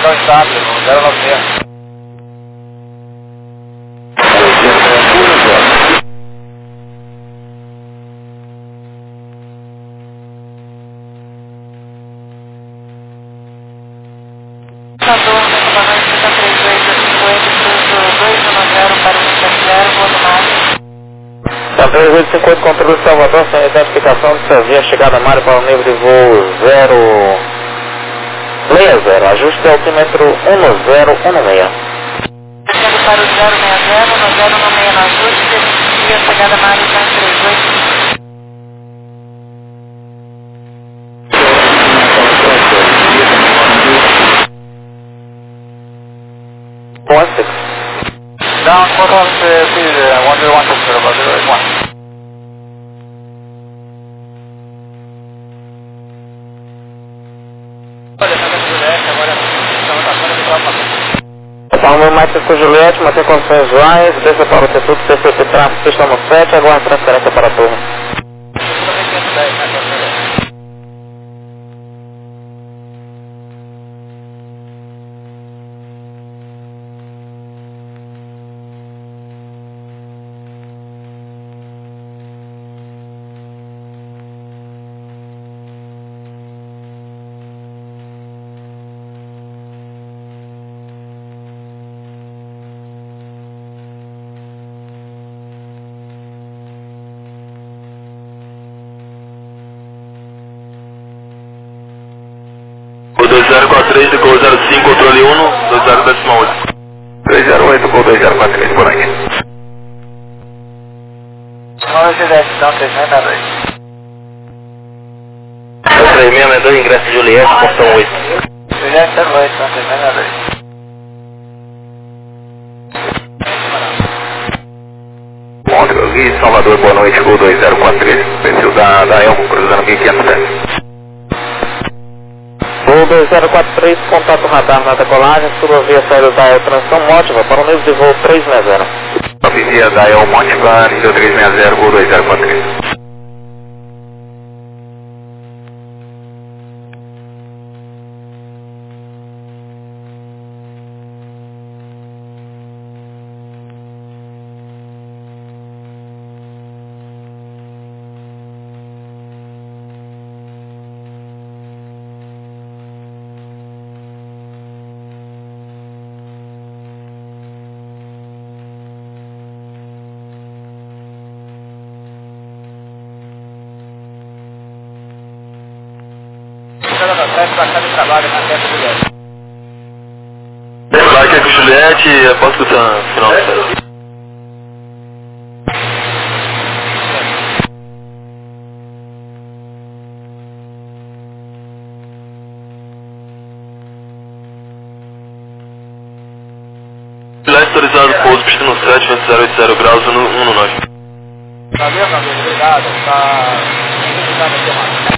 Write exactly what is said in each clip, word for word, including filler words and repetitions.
estado, no zero nove seis. Sandor, comandante cinquenta e três, dois cinquenta, dois um zero para o cinquenta zero, boa tarde. São três oito cinco oito, controle Salvador, sem identificação de serviço, chegada a Mário para o nível de voo zero seis zero, ajuste altímetro um zero um seis. Chegando para o zero seis zero, no zero um seis no ajuste, dia chegada a Mário para três oito. one six. Down, photo of the field, uh, one zero one six zero, about zero eight one. Olha, tá vendo Juliette, agora estamos na zona de tropa. Palma mais cinco Juliette, manter condições visuais, desça para o Tetuto, C C T tráfego, pista no sete, aguarde transferência para a turma. O dois zero quatro três, Gol zero cinco, controle um, dois zero decimal oito. três zero oito, Gol dois zero quatro três, por aqui. Não, Juliette, não, três seis dois. três seis dois, ingresso Juliette, portão oito. Juliette, zero oito, não, três seis dois. Monte, Salvador, boa noite, Gol dois zero quatro três, perfil da, da Elmo, cruzando mil e quinhentos pés. Voo dois zero quatro três, contato radar na decolagem, suba via saída da El Transição Mótiva para o nível de voo três seis zero. Via da El Mótiva, nível três seis zero, Gol dois zero quatro três. Para cá de trabalho, na testa do Juliette. Lembrar que é com Juliette, após escutar no final do sério. Juliette autorizado pouso, pista no sete, vento zero oito zero graus, um no nove. Tá vendo, amigo? Obrigado. Tá... Obrigado aqui, mano.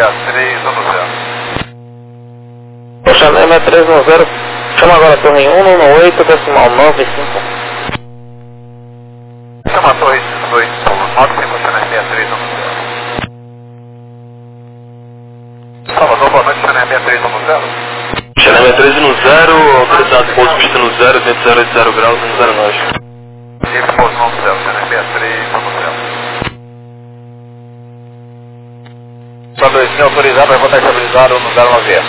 três um zero. Poxa, M três um zero, chama agora a torre um um oito, decimal nove cinco. Chama a torre dois nove cinco, Channel seis três um zero. Salvador, boa noite, Channel seis três um zero. Channel três um zero, autorizado pouso pista no zero, vento zero oito zero graus, no zero nove. Esse pouso no zero, Channel seis três um zero. Salvador, sim, autorizado, vai voltar estabilizado no zero nove.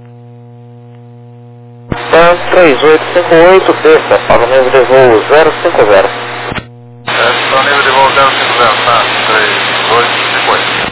Tan três oito cinco oito, terça, para o nível de voo zero cinco zero. É, para o nível de voo zero cinco zero, tá? três oito cinco oito.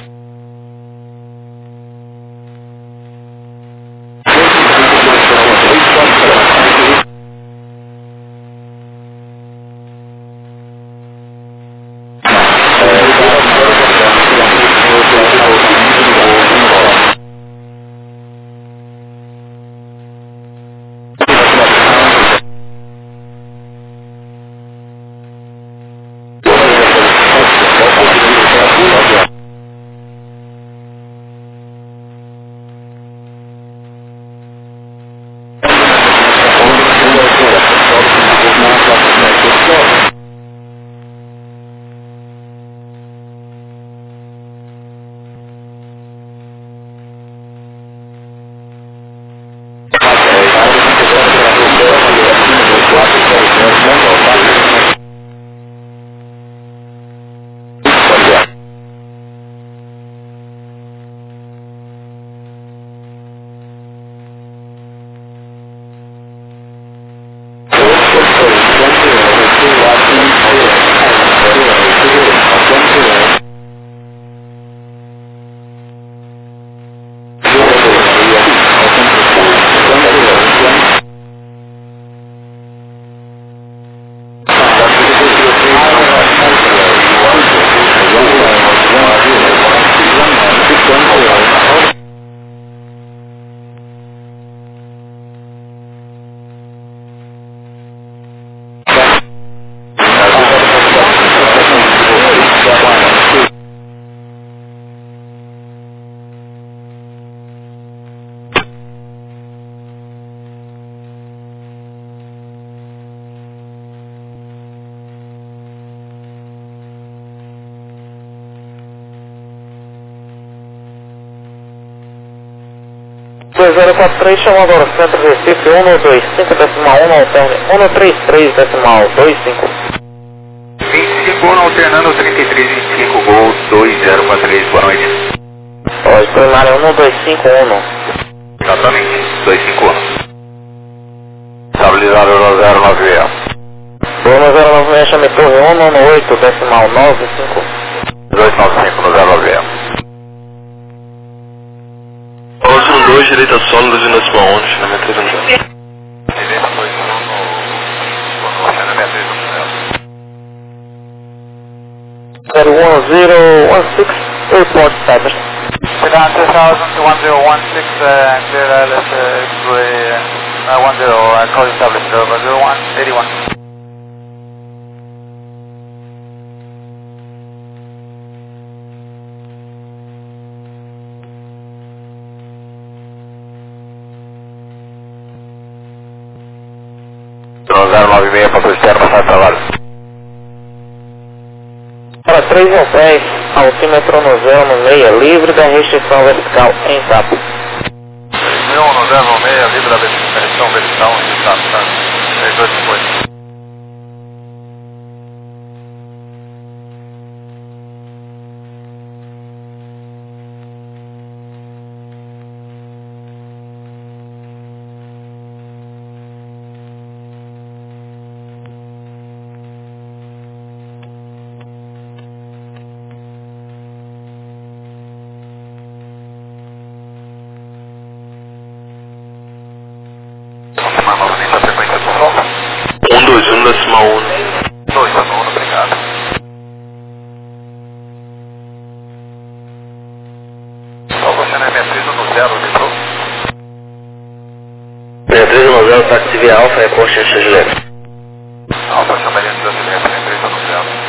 dois zero quatro três, chama agora o centro Recife um dois cinco decimal um alterne um três três decimal dois cinco. vinte e cinco um alternando trinta e três vinte e cinco, gol dois zero quatro três, boa noite. Pode primário um dois cinco um. Exatamente, dois cinco um. Estabilizado no zero nove seis. um zero nove seis, chame torre um um oito decimal nove cinco. dois nove cinco no zero nove seis. Pouso no dois, direita solo, dois decimal onze, Channel três um zero. Direita dois um no Channel três um zero. zero um zero um seis, report status. Sedan two thousand to one zero one six, uh, clear L S, uh, uh, one zero, uh, code established, over zero one eighty one. zero nove seis, para o externo, passar trabalho. Para três um dez, altímetro no zero no meia, livre da restrição vertical em sapo. três um no zero seis, livre da restrição vertical em sapo, tá? três dois cinco oito. Confirmar novamente a frequência do som. um dois um decimal um. dois um, obrigado. Salvo Channel seis três um zero, litrou. seis três um zero, táxi via Alfa, report X Julieta. Alfa, chamaria de Brasileira, Channel três um zero.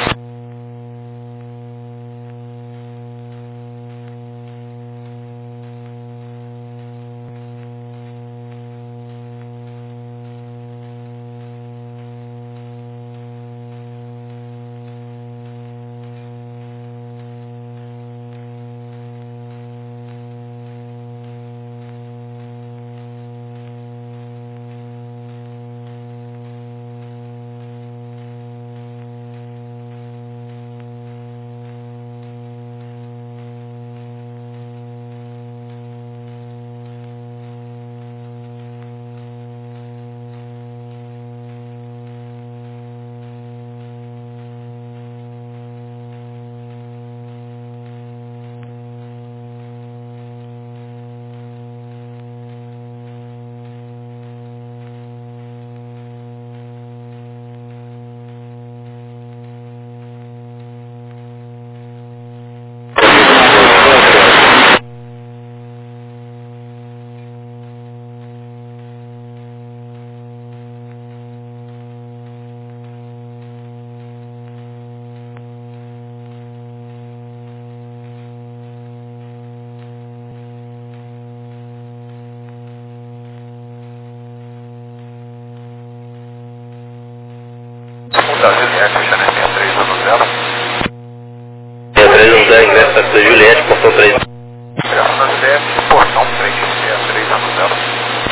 da Juliette, fechando em sessenta e três anos dela. sessenta e três anos dela, ingresso para a Juliette, portão três. Ingresso na Juliette, portão três, sessenta e três anos dela.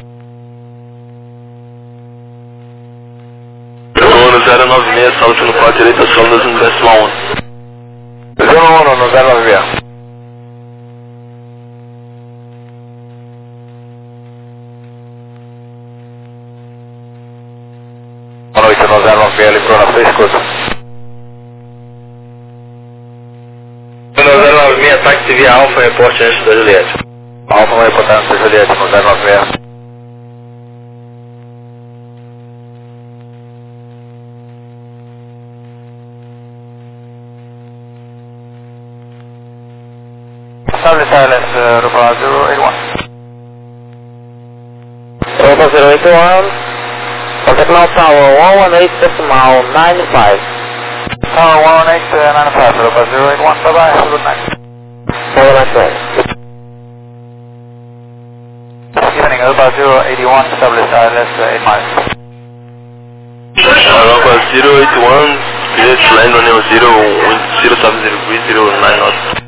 No zero nove seis, salto no quatro direita, solo das unidades lá um. zero um no zero nove seis. Boa noite, no zero nove seis, livrou na sua escuta. No zero nove seis, ataque T V Alfa, reporte antes da Juliette. Alfa vai reportar antes da Juliette, no zero nove seis. Establish silence, uh, Rupa zero eight one. Rupa zero eight one, contact now tower one one eight decimal nine five. Tower one one eight nine five, Rupa zero eight one, bye bye, have a good night. Have a nice day. Evening, Rupa zero eight one, establish silence, uh, eight miles. Alpha zero eight one, Juliette land on your zero, zero seven zero three zero nine knots.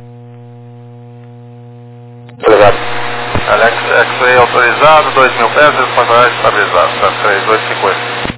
Obrigado. Alex, X-Ray autorizado, dois mil pés, responsável estabilizado, tá, três dois cinco oito.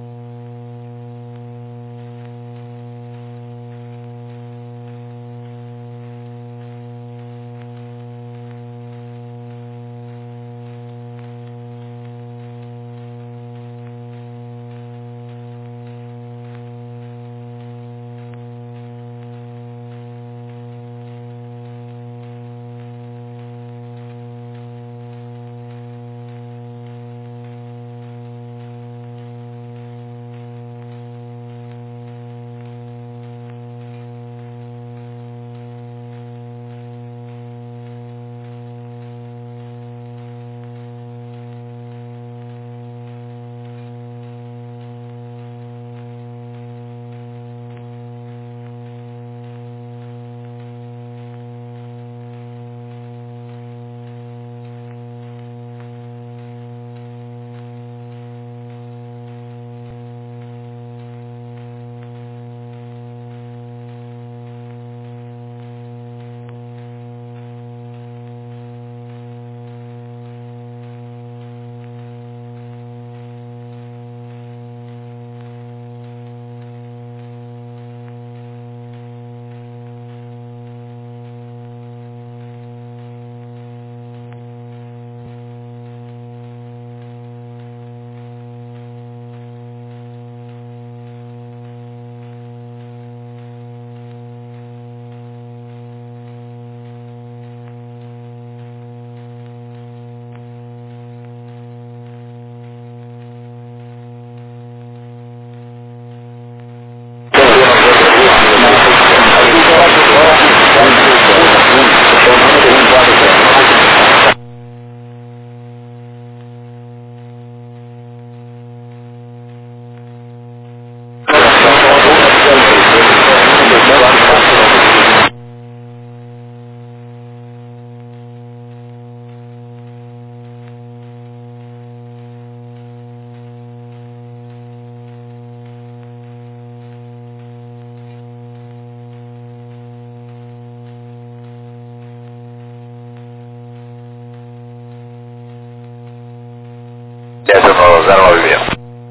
Essa no zero nove seis.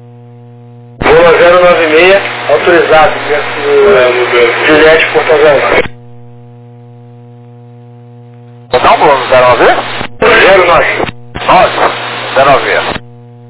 Lula zero nove seis, autorizado, Juliette, portão zero nove. Botar um plano zero nove seis? zero nove. nove, zero nove seis.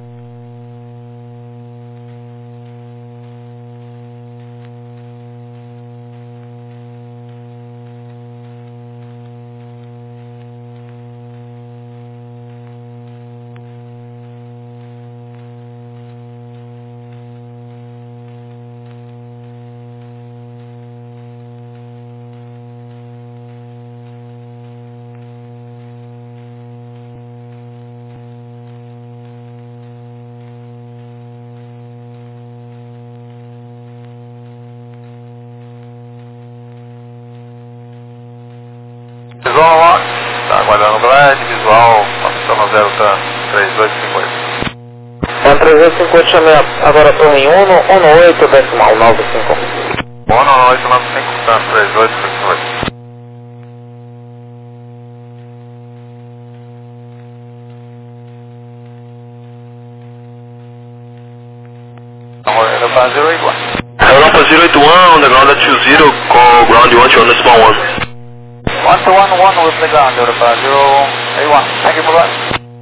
Visual, tá aguardando o glide, visual, passando zero três dois cinco oito. três oito cinco oito, chamei agora a torre em um, um oito decimal nove cinco. um oito nove cinco, Sun três oito cinco oito. Europa zero eight one. Europa zero eight one on the ground at two zero, call ground you want you on the small one. one two one one with the ground, Europa zero eight one. Thank you for that.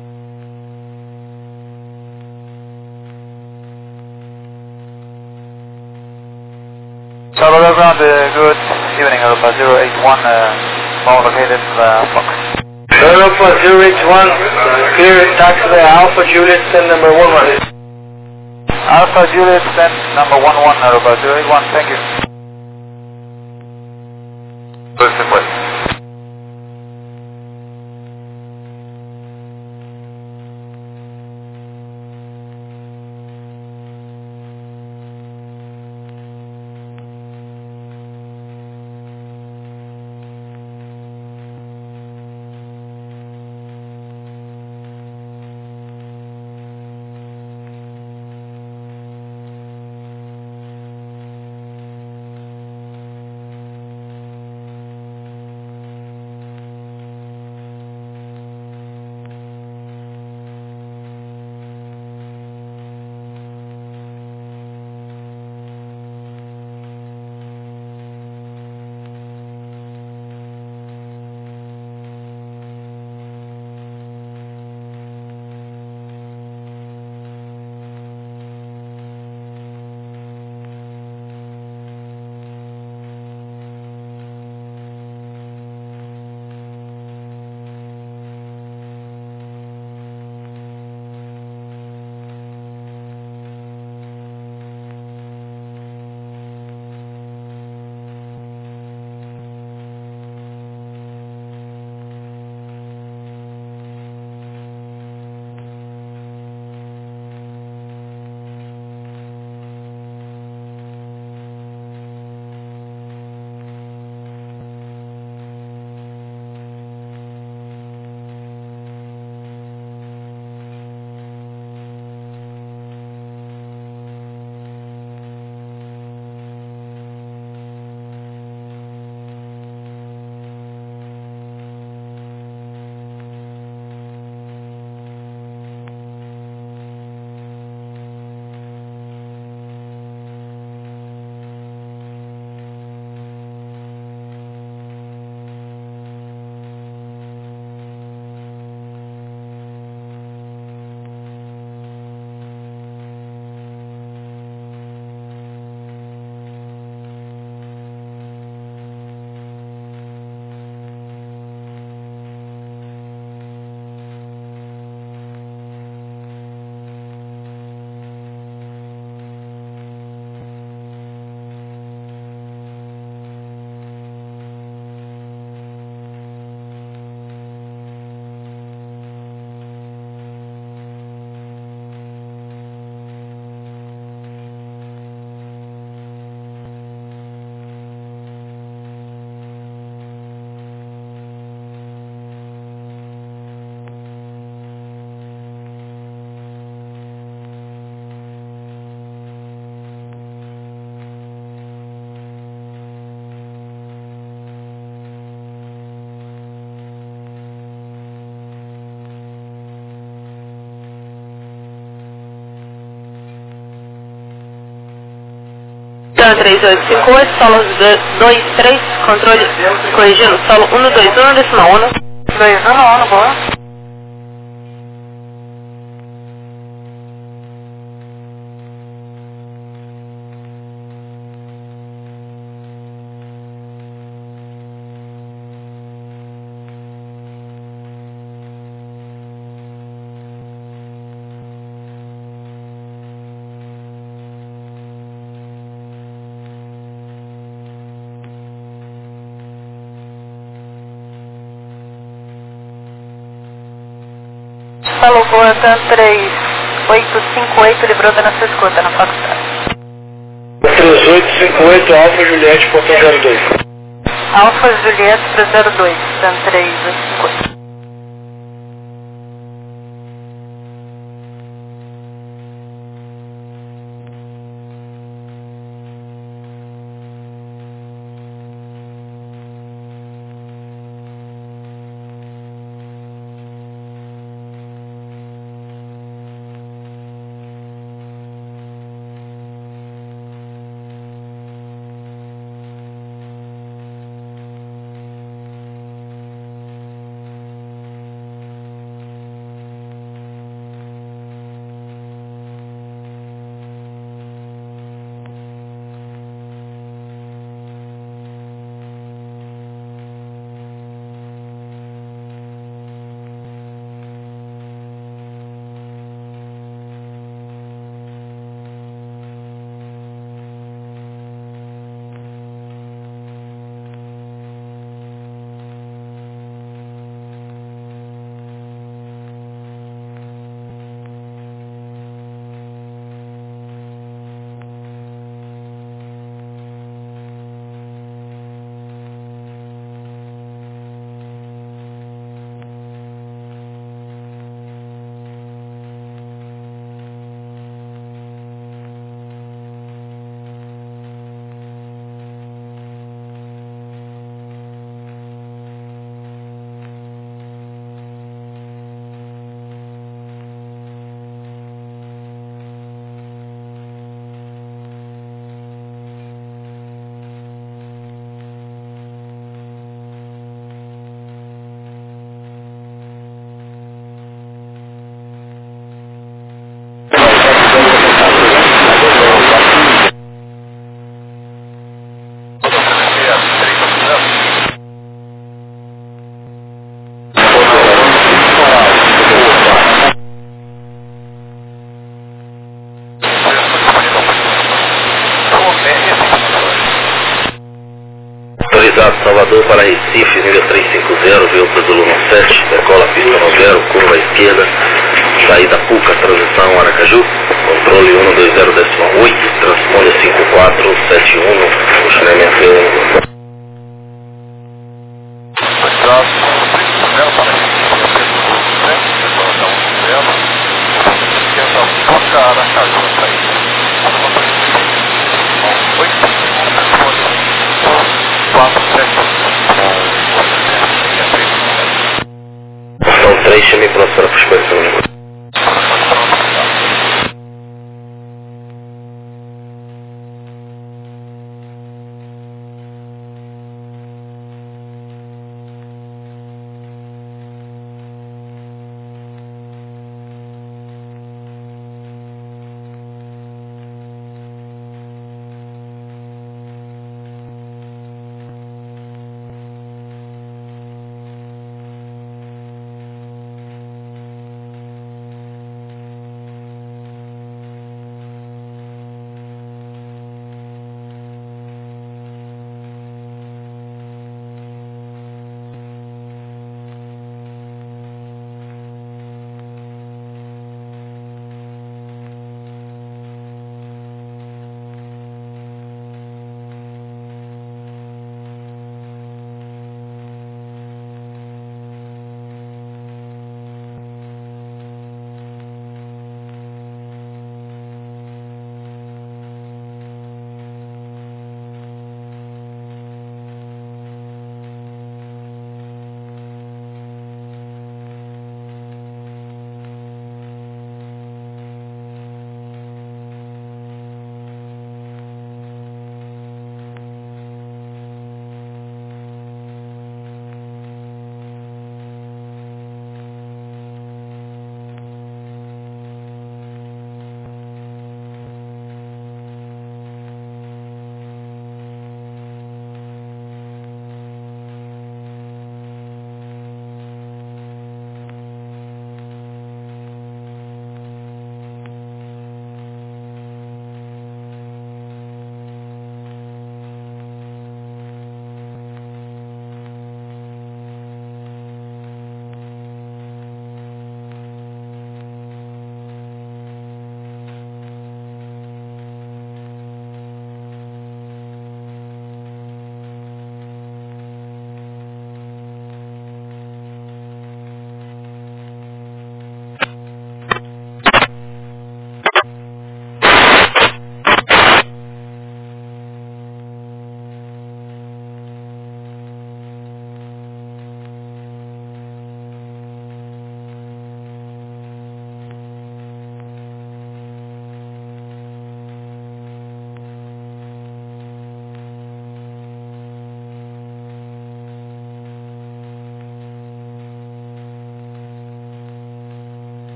Charlotte ground, uh, good evening, Europa zero eight one, uh, small located uh, Fox. Europa zero eight one, clear taxi Alpha Juliet, send number one one. Alpha Juliet, send number one one, Europa zero eight one, thank you. Listen, wait. três oito cinco oito, solo dois três, controle corrigindo, solo um dois um, decimal um. dois um, um, boa. Falou, boa, Tan três oito cinco oito, livrou da nossa escuta na faculdade. três oito cinco oito, Alfa Juliette, portão zero dois. Alfa Juliette para zero dois, Tan três oito cinco oito. Obrigado, Salvador para Recife, nível trezentos e cinquenta, Delta Zulu sete, decola pista noventa, curva à esquerda, saída Puca, transição Aracaju, controle um dois zero oito, transpone cinco quatro sete um, funcionamento um. São três, chame próxima para expansão.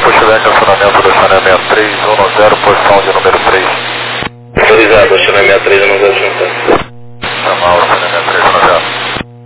pushback, acionamento do Channel sessenta e três, dez, posição de número três. Autorizado, Channel sessenta e três, dez, sete. Chamar o Channel sessenta e três, dez.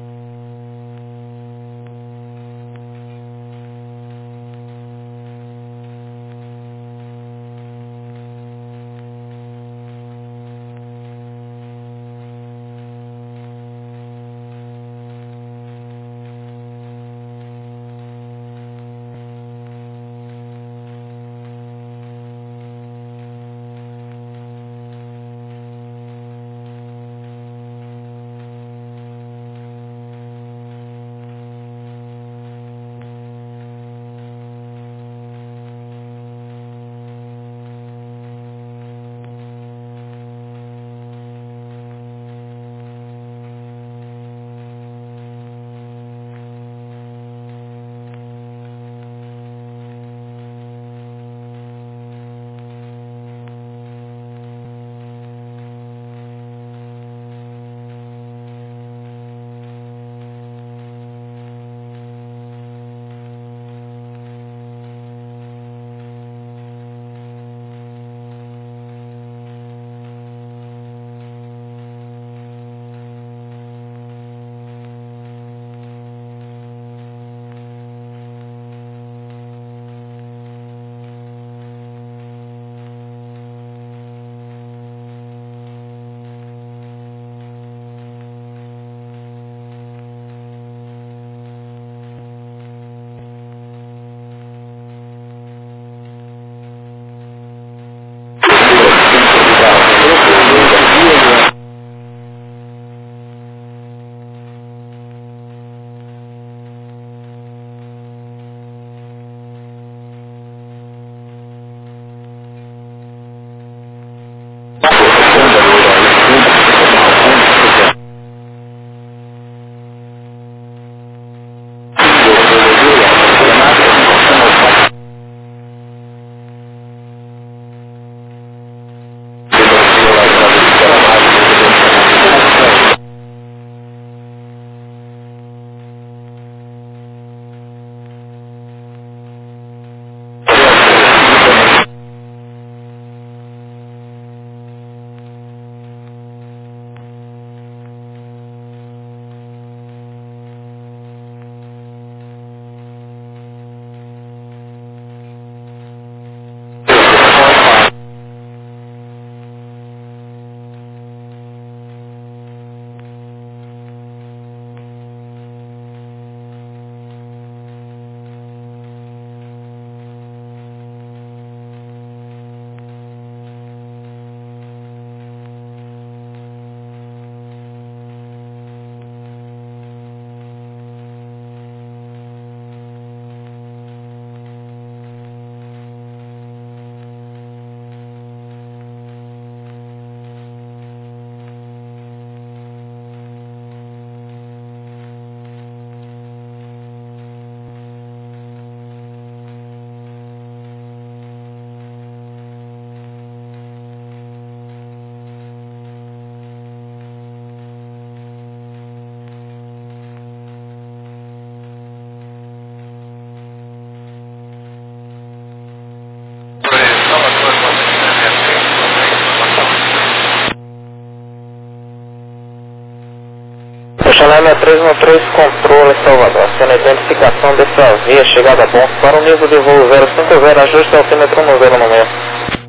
Channel sessenta e três um três, controle Salvador. Acena a identificação desse via, chegada a bom para o nível de voo zero cinco zero, ajuste altímetro um zero no meio.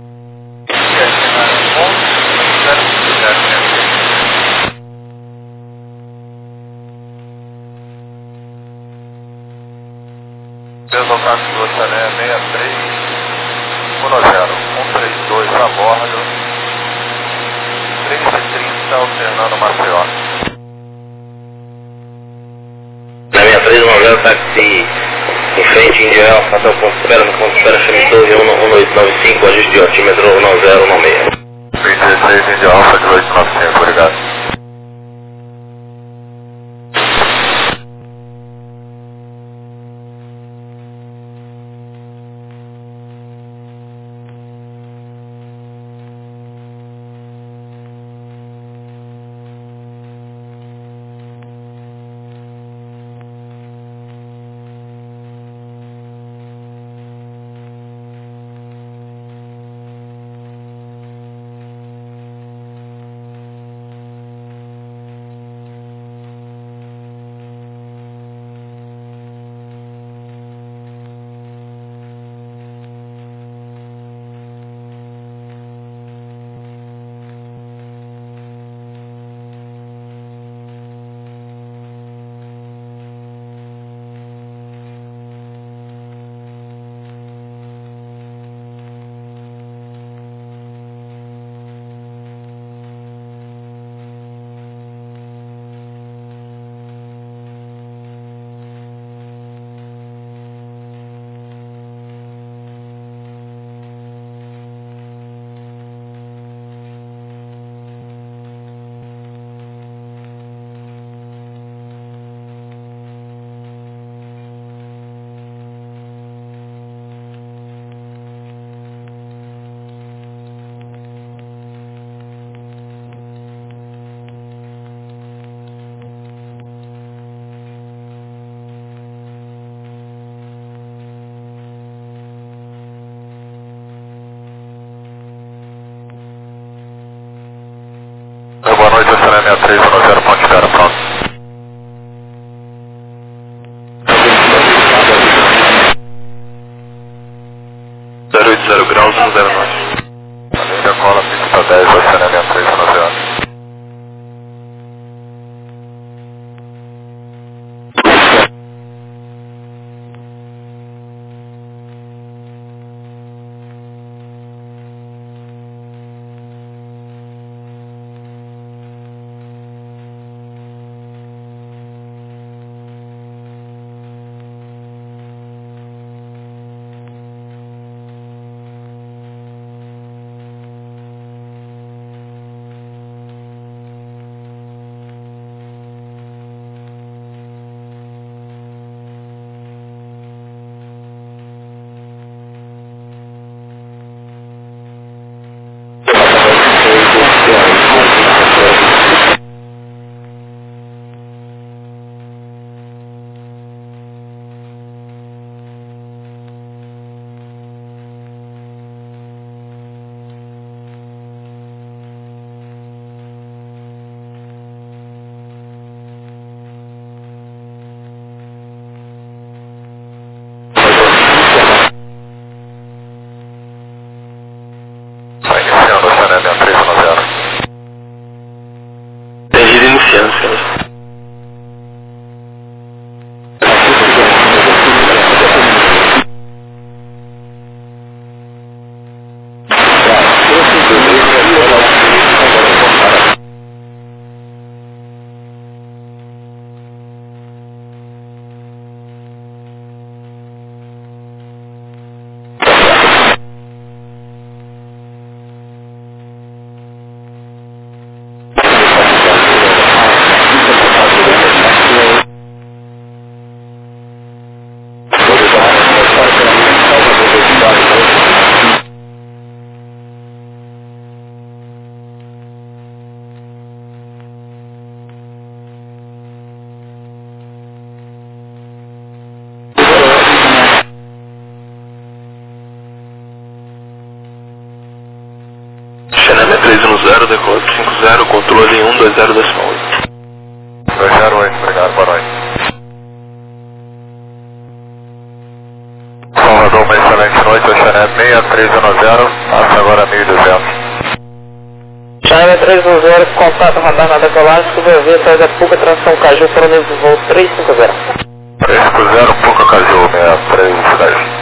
Deslocamento do Channel sessenta e três, um zero, um três dois a bordo, três e trinta alternando Maceió. sessenta e três um zero, táxi em frente, Índia Alfa, até o ponto de espera, no ponto de espera, chame Torre um oito nove cinco, ajuste de altímetro um zero um seis. vinte e seis, Índia Alfa, de oito nove cinco, obrigado. Channel sessenta e três um zero, ponte zero, pronto. zero oito zero graus, um zero nove. Linha cola, pista dez, Channel sessenta e três um zero. Entendido, iniciando, senhor. Channel três um zero, decola cinco zero, controle um dois zero decimal oito. dois zero oito, obrigado, boa noite. Salvador, uma excelente noite, Channel seis três um zero, passa agora mil e duzentos. Channel três um zero, contato radar na decolagem, subir atrás da Puca, transição Caju, para o nível de voo três cinco zero. três cinco zero, Puca Caju, seis três dez.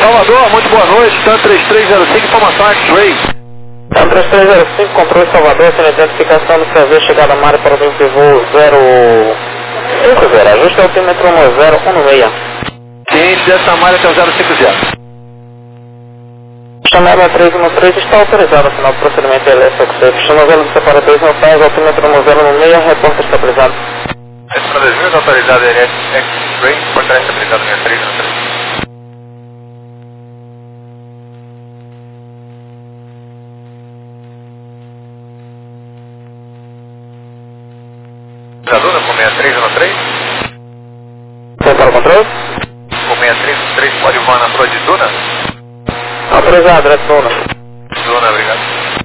Salvador, muito boa noite, TAM três três zero cinco, informação X-Ray. TAM três três zero cinco, controle Salvador, sem identificação do C V, chegada à área para o voo zero cinco zero, ajuste altímetro um zero um seis. Ciente dessa malha que é o zero cinco zero. Chamada três um três está autorizada, final do procedimento L S X. Chama vela do separador no pés, altímetro um zero um seis, repórter estabilizado. Esse para dois mil, autorizado L S X-Ray, portaria estabilizado minha três um três. Duna com seis três um três. Tem para o controle? Com seis três um três, pode voar na torre de Duna? Autorizado, direto Duna. Duna, obrigado.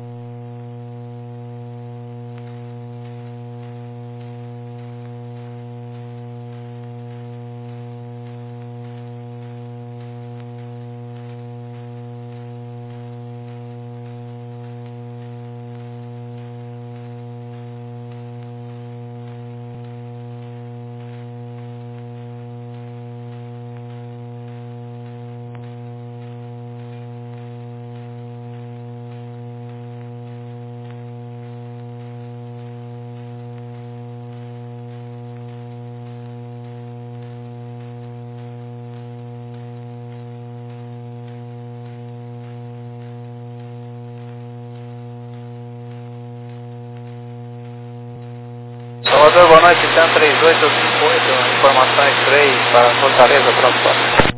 Salvador, boa noite, TAM três oito cinco oito, informação X-Ray para Fortaleza, pronto para.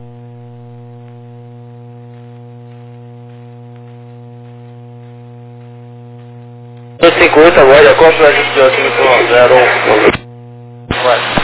dois cinco oito agora, acordo o ajuste de altímetro um zero um. Vai.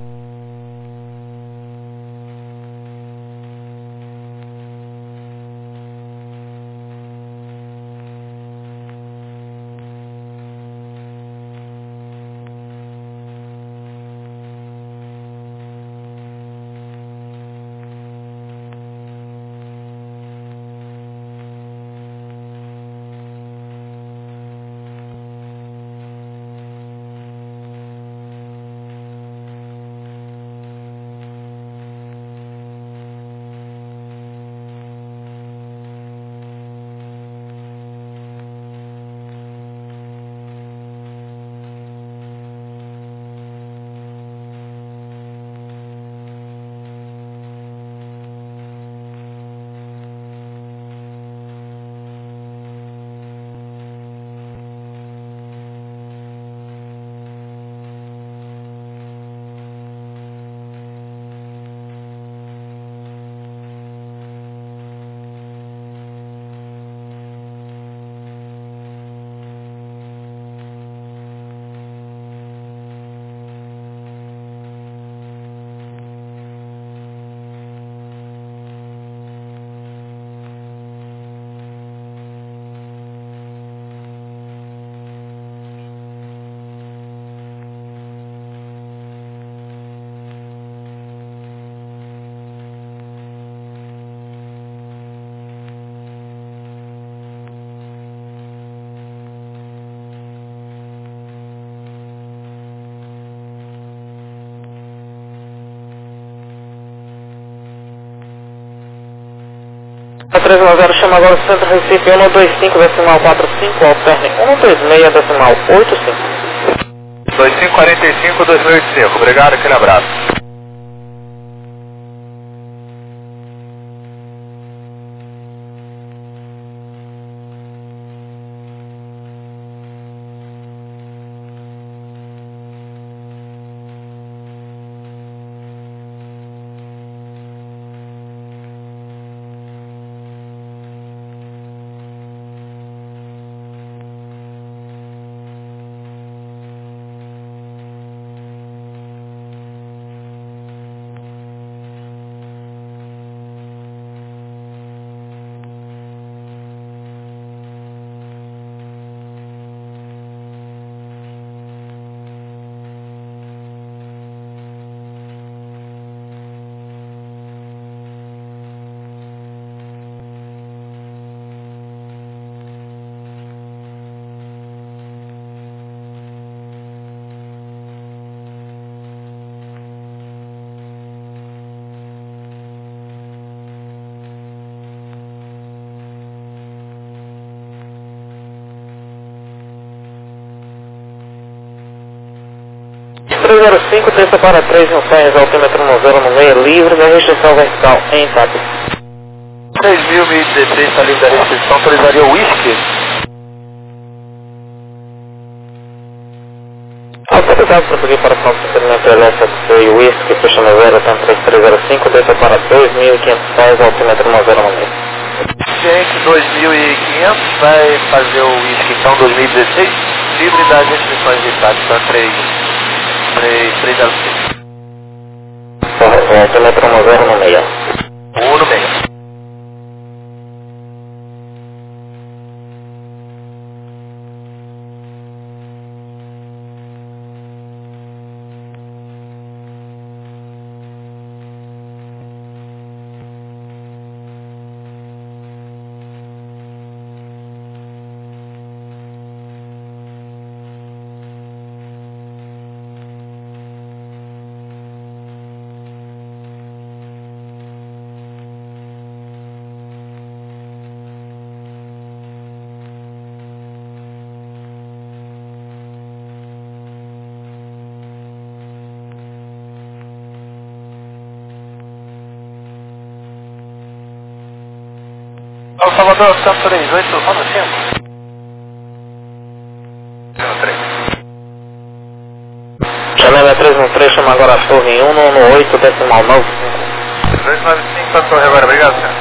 três um zero, chama agora o Centro Recife um dois cinco, decimal quatro cinco, alterne um dois seis, decimal oito cinco. dois cinco quatro cinco, dois mil e oitenta e cinco, obrigado, aquele abraço. três zero cinco, terça para três, um cem, altímetro no zero no meio, livre da restrição vertical em TAP. três mil, mil e dezesseis, está livre da restrição, autorizaria o whisky? Autorizado para seguir para o procedimento L S C e whisky, fecha no zero, tanto três três zero cinco, terça para dois mil e quinhentos pés, altímetro no zero no meio. Gente, dois mil e quinhentos, vai fazer o whisky então dois mil e dezesseis, livre das restrições de TAP, tá três zero cinco. Correto, altímetro no zero no meio. um no meio. São Salvador, cento e três, oito, um cinco. três. Janela três um três, chama agora a torre um um oito, decimal nove. dois nove cinco para a torre agora, obrigado, senhor.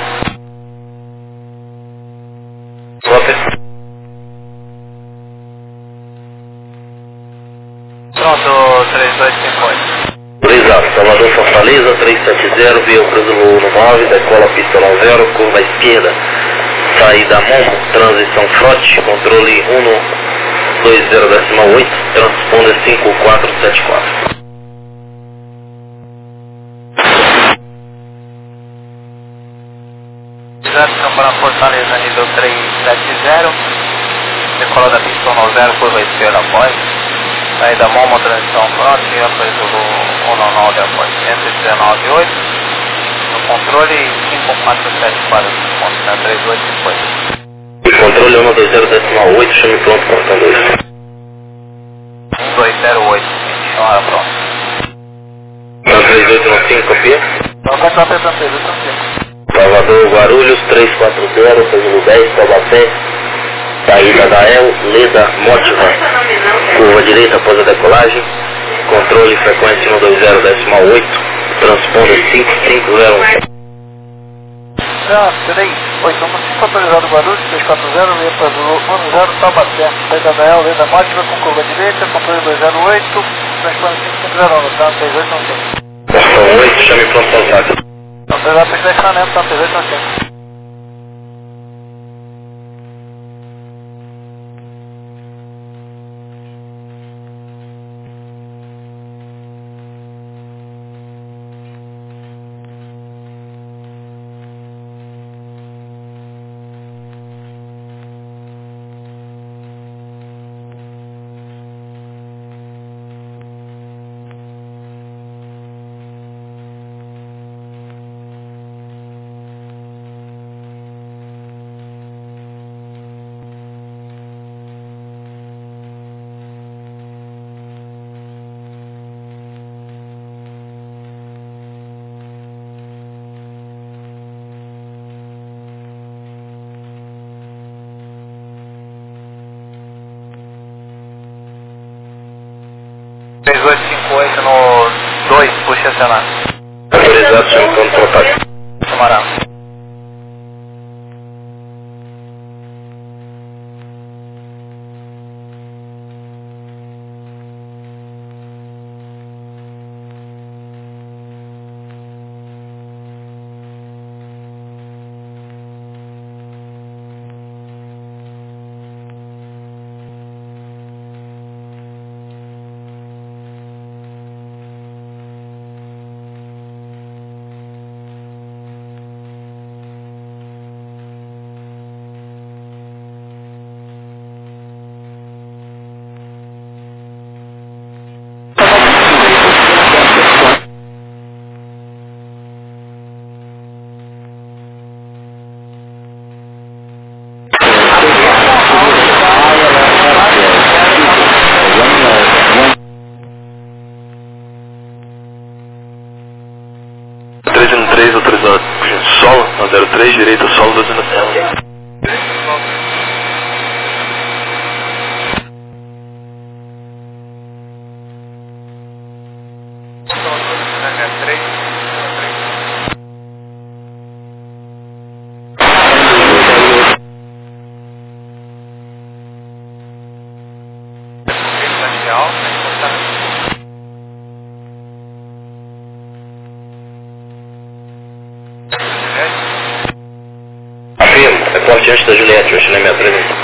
Pronto, três dois cinco oito. Autorizado, Salvador Fortaleza, trezentos e setenta, via Cruzeiro nove, decola pista zero, curva esquerda, saída Momo, transição Frote, controle um dois zero decimal oito, transponder cinco quatro sete quatro. Campana Fortaleza, nível trezentos e setenta, decola da pista zero, curva esquerda após, saída Momo, transição Frote, Cruzeiro um nove após, cento e dezenove oito, no controle cinco quatro sete quatro, na três oito cinco oito. E controle um dois zero decimal oito, chame pronto, portão dois. um dois zero oito, chama pronto. Na três oito nove cinco, copia? Então vai para a três oito nove cinco. Salvador Guarulhos, trezentos e quarenta, Cruzeiro dez, Taubaté, saída da El, Leda, Mótiva, curva direita após a decolagem, controle frequência um dois zero decimal oito, transponder cinco cinco zero um. três oito um cinco, autorizado Guarulhos, três quatro zero, via para o um zero, Taubaté, saída da El, Leda, Mótiva, com curva direita, controle dois zero oito, transponder cinco cinco zero um, tá? três oito nove cinco. Portão oito, chame pronto pousada. Autorizado para estacionamento, tá? três oito nove cinco. três oito cinco oito no dois, puxa estacionar. Autorizado, chame pronto portagem. Chamará. três autorizado, por gentil. Solo, na zero três, direita, solo, designação. Afirmo, reporte antes da Juliette, o Chile me apresenta.